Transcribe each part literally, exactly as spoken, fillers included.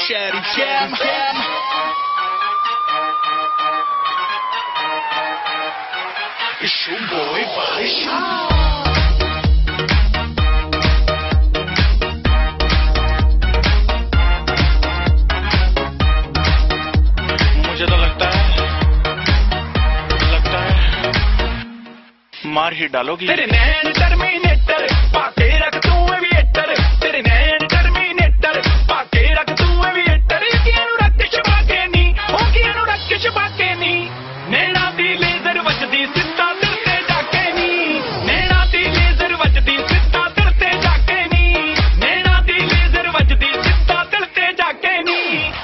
Cherry Jam. It's your boy Vaishnav. मुझे तो लगता है लगता है मार ही डालोगी। तेरे नैन टर्मिनेटर पाके रख तू एविएटर, तेरे नैन टर्मिनेटर पाके रख तू एविएटर। कियानु रख छपाके नी, ओ कियानु रख छपाके नी, नैना दी लेजर वजदी सिद्धा दिल ते जाके नी, नैना दी लेजर वजदी सिद्धा दिल ते जाके नी, नैना दी लेजर वजदी सिद्धा दिल ते जाके नी।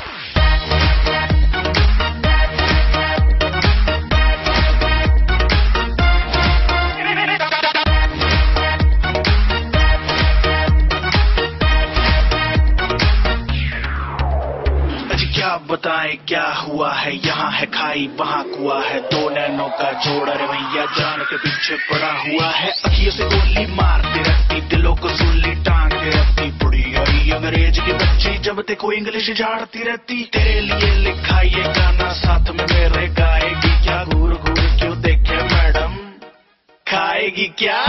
क्या बताएं क्या हुआ है, यहाँ है खाई वहाँ कुआ है, दो नैनों का जोड़ रे भैया जान के पीछे पड़ा हुआ है। अखियों से गोली मारती रहती, दिलों को सुल्ली टांग के रखती, बुढ़ी आई अंग्रेज की बच्ची जब देखो इंग्लिश झाड़ती रहती। तेरे लिए लिखा ये गाना साथ में मेरे गाएगी क्या, घूर घूर क्यों देखे मैडम खाएगी क्या।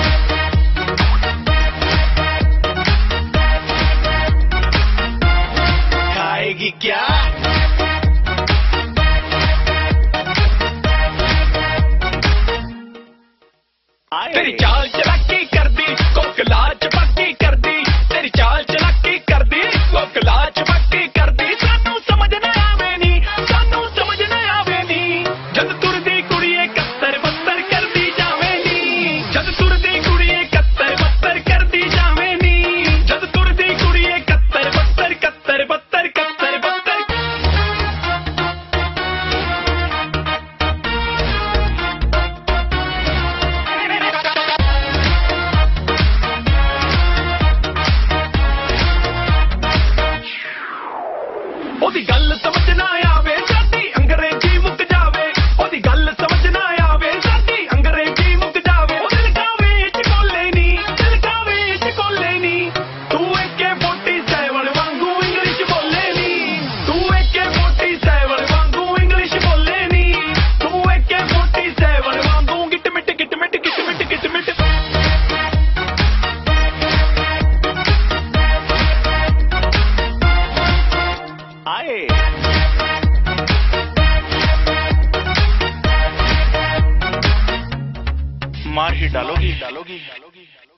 क्या तेरी चाल चलाकी कर दी, कोकला चपाकी कर दी, तेरी चाल चलाकी कर दी, कोकला चपाकी कर दी। सानू समझ न आवे नी, सानू समझ न आवे नी, जद तुर दी कुड़िए कत्तर बत्तर कर दी जावे नी, जद तुर दी कुड़िए कत्तर बत्तर कर दी जावे नी, जद तुर दी कुड़िए कत्तर बत्तर कत्तर बत्तर कत्तर बत्तर। ओदी गल समझ ना आवे साडी अंग्रेजी मुक जावे, ओदी गल समझ ना आवे साडी अंग्रेजी मुक जावे। ओ दिल कावे च कोले नी, दिल कावे च कोले नी, तू एके फोर्टी सेवन वांगू इंग्लिश बोले नी, तू एके फोर्टी सेवन वांगू इंग्लिश बोले नी, तू एके फोर्टी सेवन वांगू गिट मिट गिट मिट गिट मिट गिट मिट। आए मार ही डालोगी डालोगी डालोगी।